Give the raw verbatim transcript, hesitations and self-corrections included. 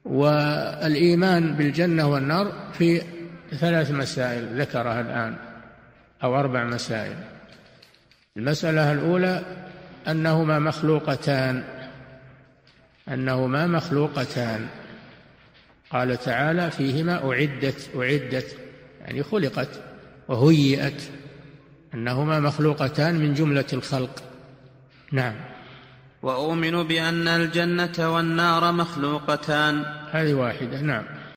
والإيمان بالجنة والنار في ثلاث مسائل ذكرها الآن، أو أربع مسائل. المسألة الأولى أنهما مخلوقتان أنهما مخلوقتان قال تعالى فيهما أعدت أعدت يعني خلقت وهيئت، أنهما مخلوقتان من جملة الخلق. نعم. وأؤمن بأن الجنة والنار مخلوقتان. هذه واحدة. نعم.